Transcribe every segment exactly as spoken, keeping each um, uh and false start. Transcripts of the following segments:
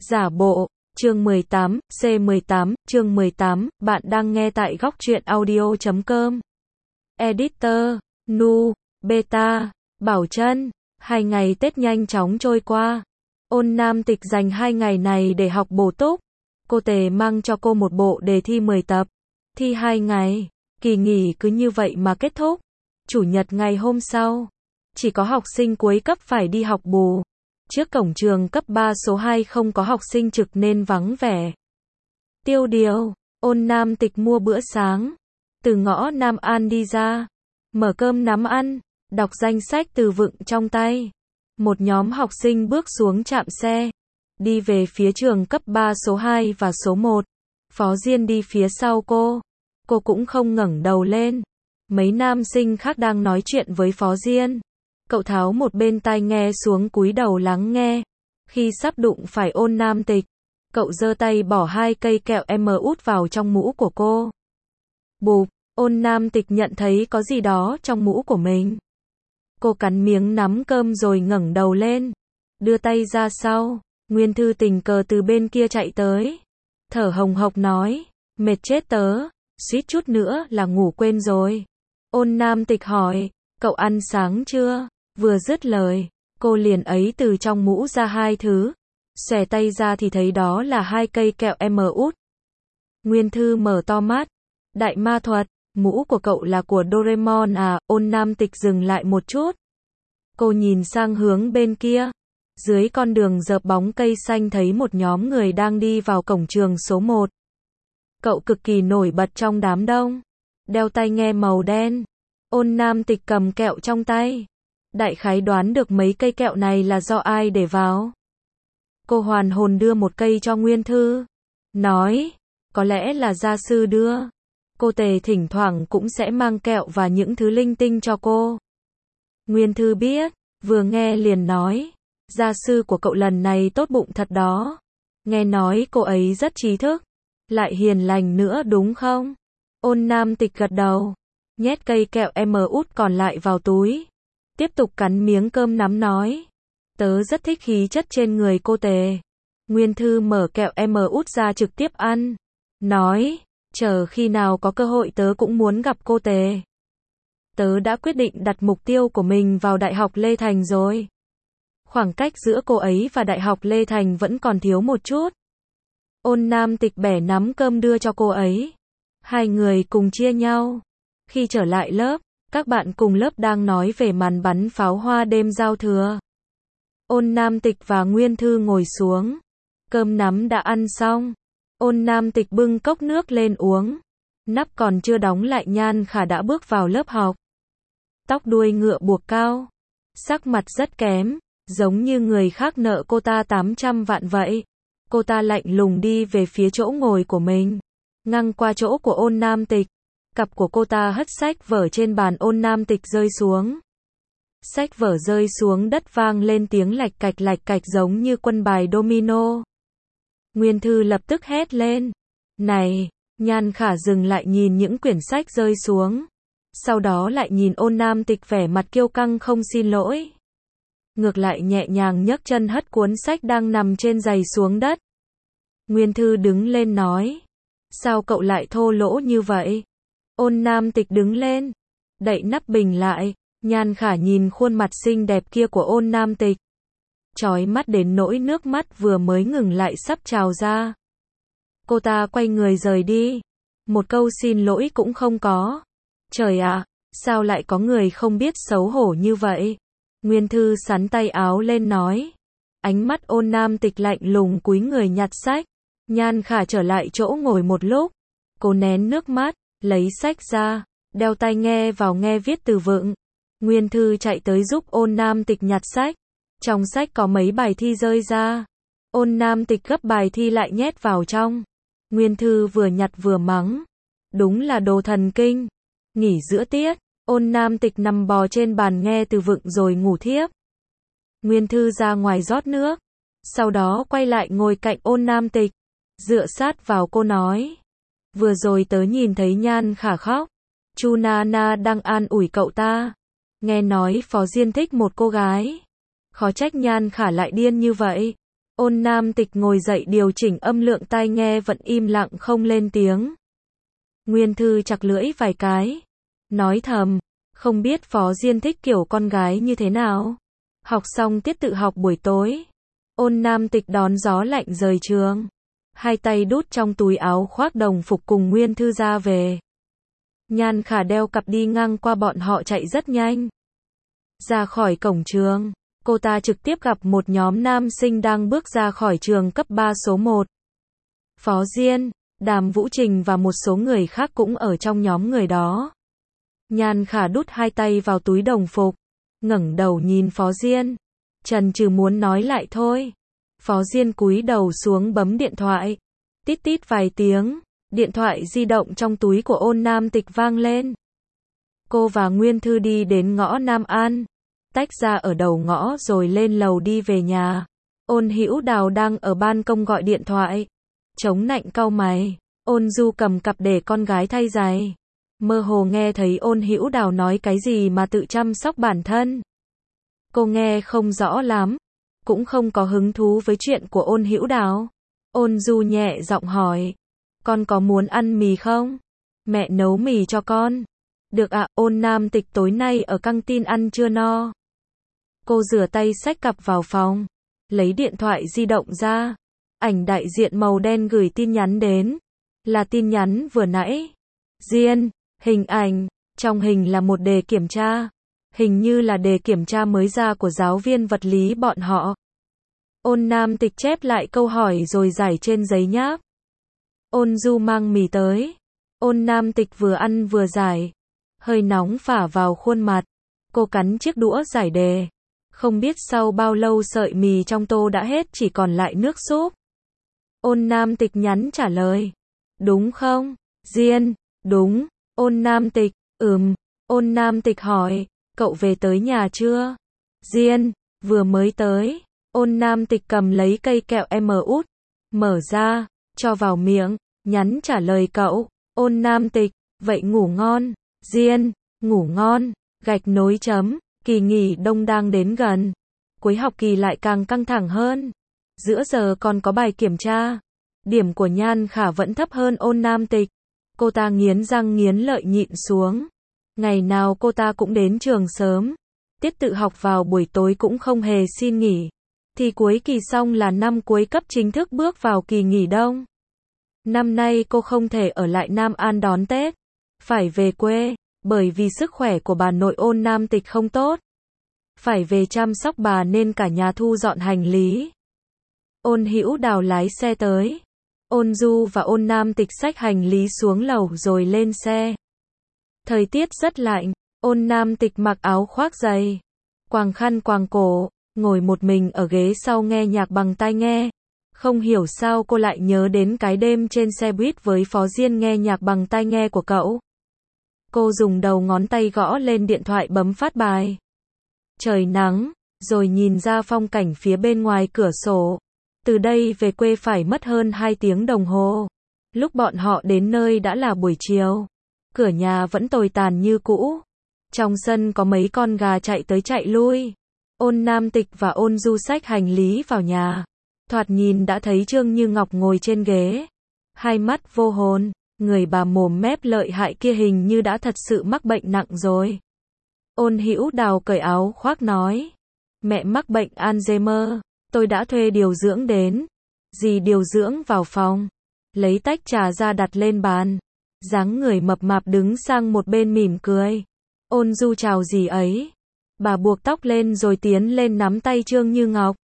Giả bộ, chương mười tám, C mười tám, chương mười tám, bạn đang nghe tại góc truyện audio chấm com. Editor, Nu, Beta, Bảo Trân. Hai ngày Tết nhanh chóng trôi qua. Ôn Nam Tịch dành hai ngày này để học bổ túc. Cô Tề mang cho cô một bộ đề thi mười tập. Thi hai ngày, kỳ nghỉ cứ như vậy mà kết thúc. Chủ nhật ngày hôm sau, chỉ có học sinh cuối cấp phải đi học bù. Trước cổng trường cấp ba số hai không có học sinh trực nên vắng vẻ. Tiêu điều, Ôn Nam Tịch mua bữa sáng. Từ ngõ Nam An đi ra, mở cơm nắm ăn, đọc danh sách từ vựng trong tay. Một nhóm học sinh bước xuống trạm xe, đi về phía trường cấp ba số hai và số một. Phó Diên đi phía sau cô. Cô cũng không ngẩng đầu lên. Mấy nam sinh khác đang nói chuyện với Phó Diên. Cậu tháo một bên tai nghe xuống cúi đầu lắng nghe. Khi sắp đụng phải Ôn Nam Tịch, cậu giơ tay bỏ hai cây kẹo em út vào trong mũ của cô. Bụp, Ôn Nam Tịch nhận thấy có gì đó trong mũ của mình. Cô cắn miếng nắm cơm rồi ngẩng đầu lên, đưa tay ra sau. Nguyên Thư tình cờ từ bên kia chạy tới, thở hồng hộc nói, mệt chết tớ, suýt chút nữa là ngủ quên rồi. Ôn Nam Tịch hỏi, cậu ăn sáng chưa? Vừa dứt lời, cô liền ấy từ trong mũ ra hai thứ. Xòe tay ra thì thấy đó là hai cây kẹo em út. Nguyên Thư mở to mắt. Đại ma thuật, mũ của cậu là của Doraemon à? Ôn Nam Tịch dừng lại một chút. Cô nhìn sang hướng bên kia. Dưới con đường dợp bóng cây xanh thấy một nhóm người đang đi vào cổng trường số một. Cậu cực kỳ nổi bật trong đám đông. Đeo tai nghe màu đen. Ôn Nam Tịch cầm kẹo trong tay. Đại khái đoán được mấy cây kẹo này là do ai để vào. Cô hoàn hồn đưa một cây cho Nguyên Thư. Nói, có lẽ là gia sư đưa. Cô Tề thỉnh thoảng cũng sẽ mang kẹo và những thứ linh tinh cho cô. Nguyên Thư biết, vừa nghe liền nói, gia sư của cậu lần này tốt bụng thật đó. Nghe nói cô ấy rất trí thức, lại hiền lành nữa đúng không? Ôn Nam Tịch gật đầu, nhét cây kẹo em út còn lại vào túi. Tiếp tục cắn miếng cơm nắm nói, tớ rất thích khí chất trên người cô Tề. Nguyên Thư mở kẹo em út ra trực tiếp ăn. Nói, chờ khi nào có cơ hội tớ cũng muốn gặp cô Tề. Tớ đã quyết định đặt mục tiêu của mình vào Đại học Lê Thành rồi. Khoảng cách giữa cô ấy và Đại học Lê Thành vẫn còn thiếu một chút. Ôn Nam Tịch bẻ nắm cơm đưa cho cô ấy. Hai người cùng chia nhau. Khi trở lại lớp, các bạn cùng lớp đang nói về màn bắn pháo hoa đêm giao thừa. Ôn Nam Tịch và Nguyên Thư ngồi xuống. Cơm nắm đã ăn xong. Ôn Nam Tịch bưng cốc nước lên uống. Nắp còn chưa đóng lại Nhan Khả đã bước vào lớp học. Tóc đuôi ngựa buộc cao. Sắc mặt rất kém, giống như người khác nợ cô ta tám trăm vạn vậy. Cô ta lạnh lùng đi về phía chỗ ngồi của mình. Ngang qua chỗ của Ôn Nam Tịch. Cặp của cô ta hất sách vở trên bàn Ôn Nam Tịch rơi xuống. Sách vở rơi xuống đất vang lên tiếng lạch cạch lạch cạch giống như quân bài domino. Nguyên Thư lập tức hét lên. Này! Nhan Khả dừng lại nhìn những quyển sách rơi xuống. Sau đó lại nhìn Ôn Nam Tịch vẻ mặt kiêu căng không xin lỗi. Ngược lại nhẹ nhàng nhấc chân hất cuốn sách đang nằm trên giày xuống đất. Nguyên Thư đứng lên nói. Sao cậu lại thô lỗ như vậy? Ôn Nam Tịch đứng lên, đậy nắp bình lại. Nhan Khả nhìn khuôn mặt xinh đẹp kia của Ôn Nam Tịch. Chói mắt đến nỗi nước mắt vừa mới ngừng lại sắp trào ra. Cô ta quay người rời đi. Một câu xin lỗi cũng không có. Trời ạ, sao lại có người không biết xấu hổ như vậy? Nguyên Thư sắn tay áo lên nói. Ánh mắt Ôn Nam Tịch lạnh lùng cúi người nhặt sách. Nhan Khả trở lại chỗ ngồi một lúc. Cô nén nước mắt, lấy sách ra, đeo tai nghe vào nghe viết từ vựng. Nguyên Thư chạy tới giúp Ôn Nam Tịch nhặt sách. Trong sách có mấy bài thi rơi ra. Ôn Nam Tịch gấp bài thi lại nhét vào trong. Nguyên Thư vừa nhặt vừa mắng. Đúng là đồ thần kinh. Nghỉ giữa tiết, Ôn Nam Tịch nằm bò trên bàn nghe từ vựng rồi ngủ thiếp. Nguyên Thư ra ngoài rót nước. Sau đó quay lại ngồi cạnh Ôn Nam Tịch. Dựa sát vào cô nói. Vừa rồi tớ nhìn thấy Nhan Khả khóc. Chu Nana đang an ủi cậu ta. Nghe nói Phó Diên thích một cô gái. Khó trách Nhan Khả lại điên như vậy. Ôn Nam Tịch ngồi dậy điều chỉnh âm lượng tai nghe vẫn im lặng không lên tiếng. Nguyên Thư chặt lưỡi vài cái. Nói thầm, không biết Phó Diên thích kiểu con gái như thế nào. Học xong tiết tự học buổi tối. Ôn Nam Tịch đón gió lạnh rời trường. Hai tay đút trong túi áo khoác đồng phục cùng Nguyên Thư ra về. Nhan Khả đeo cặp đi ngang qua bọn họ chạy rất nhanh. Ra khỏi cổng trường, cô ta trực tiếp gặp một nhóm nam sinh đang bước ra khỏi trường cấp ba số một. Phó Diên, Đàm Vũ Trình và một số người khác cũng ở trong nhóm người đó. Nhan Khả đút hai tay vào túi đồng phục, ngẩng đầu nhìn Phó Diên. Trần trừ muốn nói lại thôi. Phó Diên cúi đầu xuống bấm điện thoại. Tít tít vài tiếng, điện thoại di động trong túi của Ôn Nam Tịch vang lên. Cô và Nguyên Thư đi đến ngõ Nam An, tách ra ở đầu ngõ rồi lên lầu đi về nhà. Ôn Hữu Đào đang ở ban công gọi điện thoại. Chống nạnh cau mày. Ôn Du cầm cặp để con gái thay giày. Mơ hồ nghe thấy Ôn Hữu Đào nói cái gì mà tự chăm sóc bản thân. Cô nghe không rõ lắm, cũng không có hứng thú với chuyện của Ôn Hữu Đào. Ôn Du nhẹ giọng hỏi, con có muốn ăn mì không? Mẹ nấu mì cho con. Được ạ. Ôn Nam Tịch tối nay ở căng tin ăn chưa no. Cô rửa tay xách cặp vào phòng, lấy điện thoại di động ra. Ảnh đại diện màu đen gửi tin nhắn đến. Là tin nhắn vừa nãy. Diên, hình ảnh, trong hình là một đề kiểm tra. Hình như là đề kiểm tra mới ra của giáo viên vật lý bọn họ. Ôn Nam Tịch chép lại câu hỏi rồi giải trên giấy nháp. Ôn Du mang mì tới. Ôn Nam Tịch vừa ăn vừa giải. Hơi nóng phả vào khuôn mặt. Cô cắn chiếc đũa giải đề. Không biết sau bao lâu sợi mì trong tô đã hết, chỉ còn lại nước súp. Ôn Nam Tịch nhắn trả lời. Đúng không? Diên, đúng. Ôn Nam Tịch, ừm. Ôn Nam Tịch hỏi, cậu về tới nhà chưa? Diên, vừa mới tới. Ôn Nam Tịch cầm lấy cây kẹo em út, mở ra, cho vào miệng, nhắn trả lời cậu. Ôn Nam Tịch, vậy ngủ ngon. Diên, ngủ ngon. Gạch nối chấm, kỳ nghỉ đông đang đến gần. Cuối học kỳ lại càng căng thẳng hơn. Giữa giờ còn có bài kiểm tra. Điểm của Nhan Khả vẫn thấp hơn Ôn Nam Tịch. Cô ta nghiến răng nghiến lợi nhịn xuống. Ngày nào cô ta cũng đến trường sớm. Tiết tự học vào buổi tối cũng không hề xin nghỉ. Thì cuối kỳ xong là năm cuối cấp chính thức bước vào kỳ nghỉ đông. Năm nay cô không thể ở lại Nam An đón Tết. Phải về quê, bởi vì sức khỏe của bà nội Ôn Nam Tịch không tốt. Phải về chăm sóc bà nên cả nhà thu dọn hành lý. Ôn Hữu Đào lái xe tới. Ôn Du và Ôn Nam Tịch xách hành lý xuống lầu rồi lên xe. Thời tiết rất lạnh. Ôn Nam Tịch mặc áo khoác dày, quàng khăn quàng cổ, ngồi một mình ở ghế sau nghe nhạc bằng tai nghe. Không hiểu sao cô lại nhớ đến cái đêm trên xe buýt với Phó Diên nghe nhạc bằng tai nghe của cậu. Cô dùng đầu ngón tay gõ lên điện thoại bấm phát bài. Trời nắng, rồi nhìn ra phong cảnh phía bên ngoài cửa sổ. Từ đây về quê phải mất hơn hai tiếng đồng hồ. Lúc bọn họ đến nơi đã là buổi chiều. Cửa nhà vẫn tồi tàn như cũ. Trong sân có mấy con gà chạy tới chạy lui. Ôn Nam Tịch và Ôn Du xách hành lý vào nhà. Thoạt nhìn đã thấy Trương Như Ngọc ngồi trên ghế. Hai mắt vô hồn, người bà mồm mép lợi hại kia hình như đã thật sự mắc bệnh nặng rồi. Ôn Hữu Đào cởi áo khoác nói. Mẹ mắc bệnh Alzheimer, tôi đã thuê điều dưỡng đến. Dì điều dưỡng vào phòng, lấy tách trà ra đặt lên bàn. Dáng người mập mạp đứng sang một bên mỉm cười. Ôn Du chào dì ấy. Bà buộc tóc lên rồi tiến lên nắm tay Trương Như Ngọc.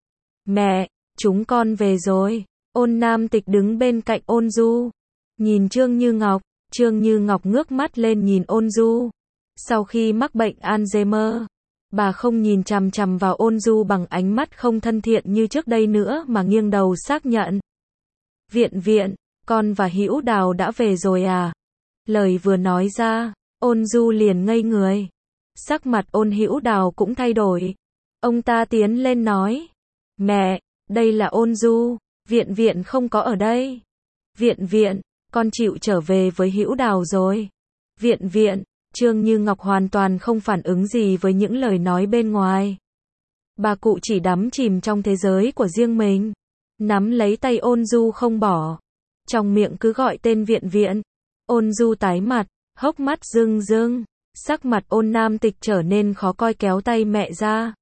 Mẹ, chúng con về rồi. Ôn Nam Tịch đứng bên cạnh Ôn Du. Nhìn Trương Như Ngọc, Trương Như Ngọc ngước mắt lên nhìn Ôn Du. Sau khi mắc bệnh Alzheimer, bà không nhìn chằm chằm vào Ôn Du bằng ánh mắt không thân thiện như trước đây nữa mà nghiêng đầu xác nhận. Viện viện, con và Hữu Đào đã về rồi à? Lời vừa nói ra, Ôn Du liền ngây người. Sắc mặt Ôn Hữu Đào cũng thay đổi. Ông ta tiến lên nói. Mẹ, đây là Ôn Du, viện viện không có ở đây. Viện viện, con chịu trở về với Hữu Đào rồi. Viện viện, Trương Như Ngọc hoàn toàn không phản ứng gì với những lời nói bên ngoài. Bà cụ chỉ đắm chìm trong thế giới của riêng mình. Nắm lấy tay Ôn Du không bỏ. Trong miệng cứ gọi tên Viện Viện. Ôn Du tái mặt, hốc mắt rưng rưng. Sắc mặt Ôn Nam Tịch trở nên khó coi, kéo tay mẹ ra.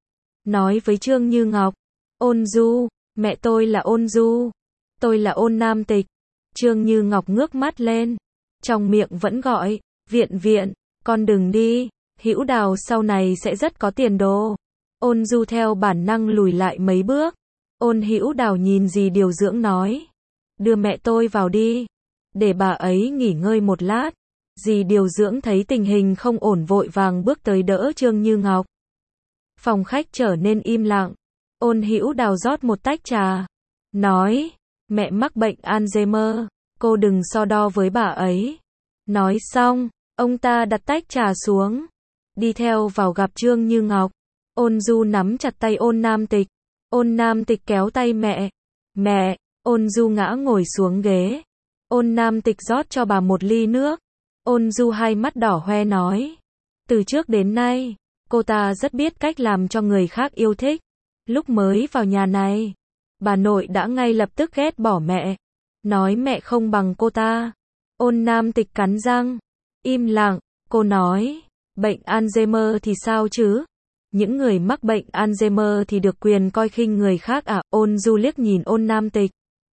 Nói với Trương Như Ngọc. Ôn Du, mẹ tôi là Ôn Du. Tôi là Ôn Nam Tịch. Trương Như Ngọc ngước mắt lên. Trong miệng vẫn gọi. Viện Viện, con đừng đi. Hữu Đào sau này sẽ rất có tiền đồ. Ôn Du theo bản năng lùi lại mấy bước. Ôn Hữu Đào nhìn dì điều dưỡng nói. Đưa mẹ tôi vào đi. Để bà ấy nghỉ ngơi một lát. Dì điều dưỡng thấy tình hình không ổn vội vàng bước tới đỡ Trương Như Ngọc. Phòng khách trở nên im lặng. Ôn Hữu Đào rót một tách trà. Nói. Mẹ mắc bệnh Alzheimer. Cô đừng so đo với bà ấy. Nói xong, ông ta đặt tách trà xuống. Đi theo vào gặp Trương Như Ngọc. Ôn Du nắm chặt tay Ôn Nam Tịch. Ôn Nam Tịch kéo tay mẹ. Mẹ, Ôn Du ngã ngồi xuống ghế. Ôn Nam Tịch rót cho bà một ly nước. Ôn Du hai mắt đỏ hoe nói. Từ trước đến nay, cô ta rất biết cách làm cho người khác yêu thích. Lúc mới vào nhà này, bà nội đã ngay lập tức ghét bỏ mẹ. Nói mẹ không bằng cô ta. Ôn Nam Tịch cắn răng. Im lặng, cô nói. Bệnh Alzheimer thì sao chứ? Những người mắc bệnh Alzheimer thì được quyền coi khinh người khác à? Ôn Du liếc nhìn Ôn Nam Tịch.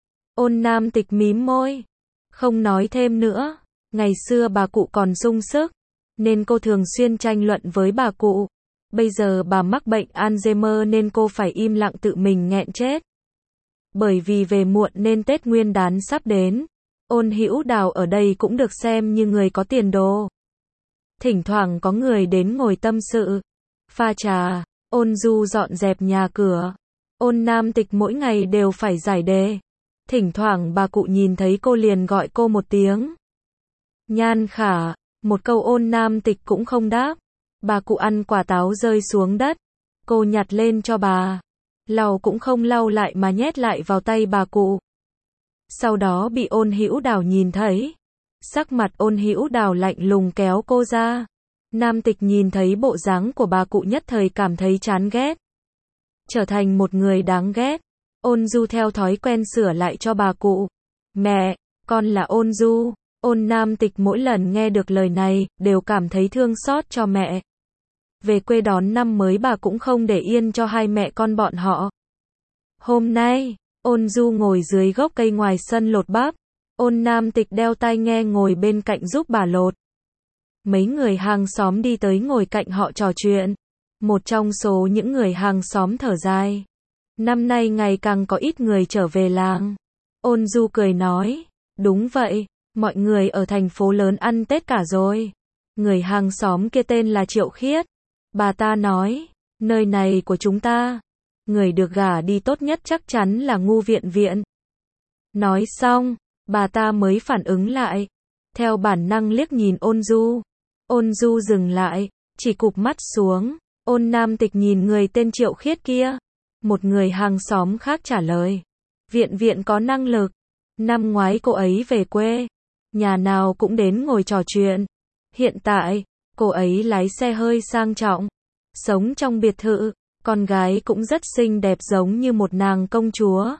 Ôn Nam Tịch mím môi. Không nói thêm nữa. Ngày xưa bà cụ còn sung sức, nên cô thường xuyên tranh luận với bà cụ. Bây giờ bà mắc bệnh Alzheimer nên cô phải im lặng tự mình nghẹn chết. Bởi vì về muộn nên Tết Nguyên đán sắp đến. Ôn Hữu Đào ở đây cũng được xem như người có tiền đồ. Thỉnh thoảng có người đến ngồi tâm sự, pha trà. Ôn Du dọn dẹp nhà cửa. Ôn Nam Tịch mỗi ngày đều phải giải đề. Thỉnh thoảng bà cụ nhìn thấy cô liền gọi cô một tiếng. Nhan Khả, một câu Ôn Nam Tịch cũng không đáp. Bà cụ ăn quả táo rơi xuống đất. Cô nhặt lên cho bà. Lau cũng không lau lại mà nhét lại vào tay bà cụ. Sau đó bị Ôn Hữu Đào nhìn thấy. Sắc mặt Ôn Hữu Đào lạnh lùng kéo cô ra. Nam Tịch nhìn thấy bộ dáng của bà cụ nhất thời cảm thấy chán ghét. Trở thành một người đáng ghét. Ôn Du theo thói quen sửa lại cho bà cụ. Mẹ, con là Ôn Du. Ôn Nam Tịch mỗi lần nghe được lời này, đều cảm thấy thương xót cho mẹ. Về quê đón năm mới bà cũng không để yên cho hai mẹ con bọn họ. Hôm nay, Ôn Du ngồi dưới gốc cây ngoài sân lột bắp. Ôn Nam Tịch đeo tai nghe ngồi bên cạnh giúp bà lột. Mấy người hàng xóm đi tới ngồi cạnh họ trò chuyện. Một trong số những người hàng xóm thở dài. Năm nay ngày càng có ít người trở về làng. Ôn Du cười nói. Đúng vậy, mọi người ở thành phố lớn ăn Tết cả rồi. Người hàng xóm kia tên là Triệu Khiết. Bà ta nói. Nơi này của chúng ta, người được gả đi tốt nhất chắc chắn là Ngu Viện Viện. Nói xong, bà ta mới phản ứng lại. Theo bản năng liếc nhìn Ôn Du. Ôn Du dừng lại, chỉ cụp mắt xuống. Ôn Nam Tịch nhìn người tên Triệu Khiết kia. Một người hàng xóm khác trả lời. Viện Viện có năng lực. Năm ngoái cô ấy về quê. Nhà nào cũng đến ngồi trò chuyện. Hiện tại, cô ấy lái xe hơi sang trọng. Sống trong biệt thự. Con gái cũng rất xinh đẹp giống như một nàng công chúa.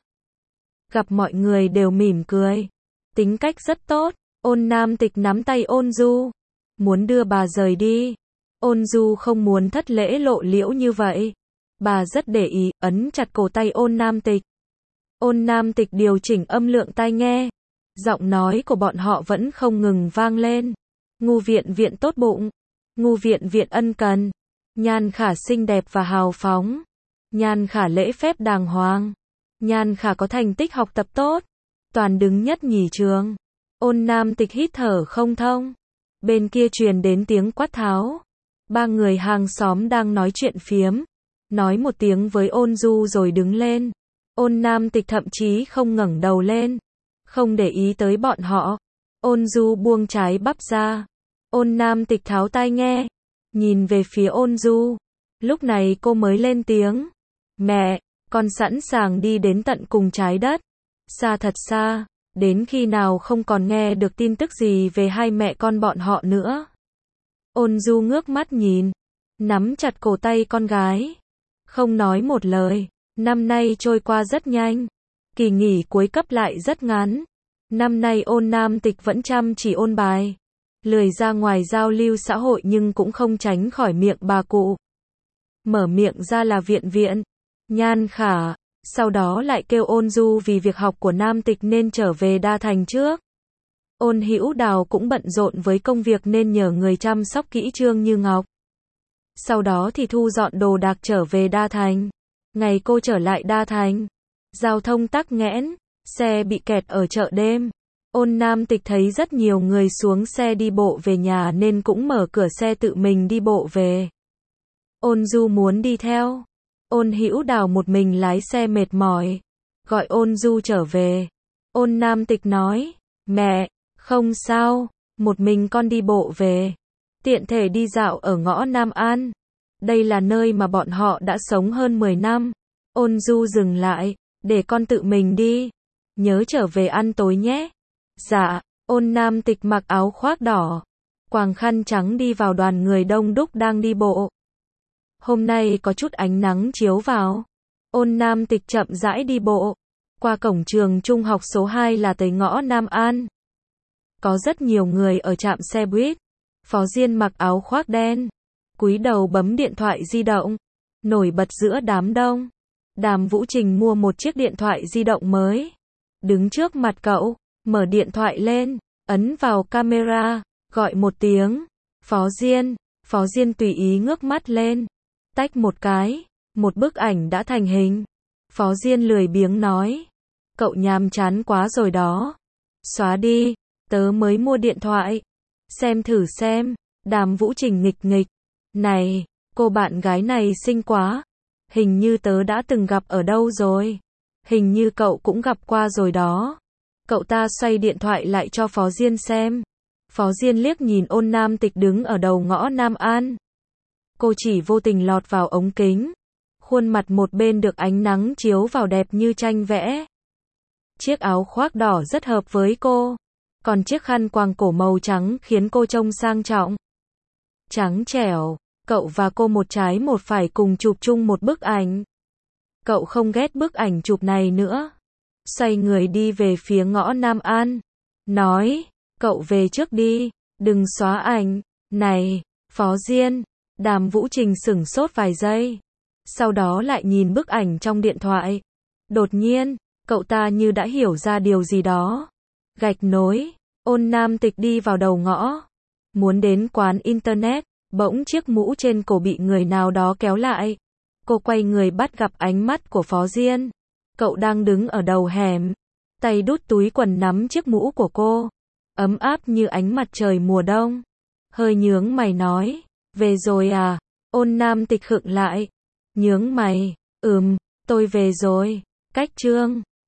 Gặp mọi người đều mỉm cười. Tính cách rất tốt. Ôn Nam Tịch nắm tay Ôn Du. Muốn đưa bà rời đi. Ôn Du không muốn thất lễ lộ liễu như vậy. Bà rất để ý, ấn chặt cổ tay Ôn Nam Tịch. Ôn Nam Tịch điều chỉnh âm lượng tai nghe. Giọng nói của bọn họ vẫn không ngừng vang lên. Ngu Viện Viện tốt bụng. Ngu Viện Viện ân cần. Nhan Khả xinh đẹp và hào phóng. Nhan Khả lễ phép đàng hoàng. Nhan Khả có thành tích học tập tốt. Toàn đứng nhất nhì trường. Ôn Nam Tịch hít thở không thông. Bên kia truyền đến tiếng quát tháo. Ba người hàng xóm đang nói chuyện phiếm. Nói một tiếng với Ôn Du rồi đứng lên. Ôn Nam Tịch thậm chí không ngẩng đầu lên. Không để ý tới bọn họ. Ôn Du buông trái bắp ra. Ôn Nam Tịch tháo tai nghe. Nhìn về phía Ôn Du. Lúc này cô mới lên tiếng. Mẹ, con sẵn sàng đi đến tận cùng trái đất. Xa thật xa. Đến khi nào không còn nghe được tin tức gì về hai mẹ con bọn họ nữa. Ôn Du ngước mắt nhìn. Nắm chặt cổ tay con gái. Không nói một lời. Năm nay trôi qua rất nhanh. Kỳ nghỉ cuối cấp lại rất ngắn. Năm nay Ôn Nam Tịch vẫn chăm chỉ ôn bài. Lười ra ngoài giao lưu xã hội nhưng cũng không tránh khỏi miệng bà cụ. Mở miệng ra là Viện Viện, Nhan Khả, sau đó lại kêu Ôn Du vì việc học của Nam Tịch nên trở về Đa Thành trước. Ôn Hữu Đào cũng bận rộn với công việc nên nhờ người chăm sóc kỹ Trương Như Ngọc. Sau đó thì thu dọn đồ đạc trở về Đa Thành. Ngày cô trở lại Đa Thành, giao thông tắc nghẽn, xe bị kẹt ở chợ đêm. Ôn Nam Tịch thấy rất nhiều người xuống xe đi bộ về nhà nên cũng mở cửa xe tự mình đi bộ về. Ôn Du muốn đi theo. Ôn Hữu Đào một mình lái xe mệt mỏi, gọi Ôn Du trở về. Ôn Nam Tịch nói, mẹ, không sao, một mình con đi bộ về. Tiện thể đi dạo ở ngõ Nam An. Đây là nơi mà bọn họ đã sống hơn mười năm. Ôn Du dừng lại, để con tự mình đi. Nhớ trở về ăn tối nhé. Dạ. Ôn Nam Tịch mặc áo khoác đỏ, quàng khăn trắng đi vào đoàn người đông đúc đang đi bộ. Hôm nay có chút ánh nắng chiếu vào. Ôn Nam Tịch chậm rãi đi bộ. Qua cổng trường trung học số hai là tới ngõ Nam An. Có rất nhiều người ở trạm xe buýt. Phó Diên mặc áo khoác đen, cúi đầu bấm điện thoại di động, nổi bật giữa đám đông. Đàm Vũ Trình mua một chiếc điện thoại di động mới. Đứng trước mặt cậu, mở điện thoại lên, ấn vào camera, gọi một tiếng. Phó Diên. Phó Diên tùy ý ngước mắt lên. Tách một cái, một bức ảnh đã thành hình. Phó Diên lười biếng nói, cậu nhàm chán quá rồi đó. Xóa đi, tớ mới mua điện thoại. Xem thử xem. Đàm Vũ Trình nghịch nghịch. Này, cô bạn gái này xinh quá. Hình như tớ đã từng gặp ở đâu rồi. Hình như cậu cũng gặp qua rồi đó. Cậu ta xoay điện thoại lại cho Phó Diên xem. Phó Diên liếc nhìn Ôn Nam Tịch đứng ở đầu ngõ Nam An. Cô chỉ vô tình lọt vào ống kính. Khuôn mặt một bên được ánh nắng chiếu vào đẹp như tranh vẽ. Chiếc áo khoác đỏ rất hợp với cô. Còn chiếc khăn quàng cổ màu trắng khiến cô trông sang trọng. Trắng trẻo. Cậu và cô một trái một phải cùng chụp chung một bức ảnh. Cậu không ghét bức ảnh chụp này nữa. Xoay người đi về phía ngõ Nam An. Nói, cậu về trước đi, đừng xóa ảnh. Này, Phó Diên. Đàm Vũ Trình sửng sốt vài giây. Sau đó lại nhìn bức ảnh trong điện thoại. Đột nhiên, cậu ta như đã hiểu ra điều gì đó. Gạch nối. Ôn Nam Tịch đi vào đầu ngõ. Muốn đến quán internet. Bỗng chiếc mũ trên cổ bị người nào đó kéo lại. Cô quay người bắt gặp ánh mắt của Phó Diên. Cậu đang đứng ở đầu hẻm. Tay đút túi quần nắm chiếc mũ của cô. Ấm áp như ánh mặt trời mùa đông. Hơi nhướng mày nói. Về rồi à? Ôn Nam Tịch khựng lại. Nhướng mày. Ừm, tôi về rồi. Cách Trương.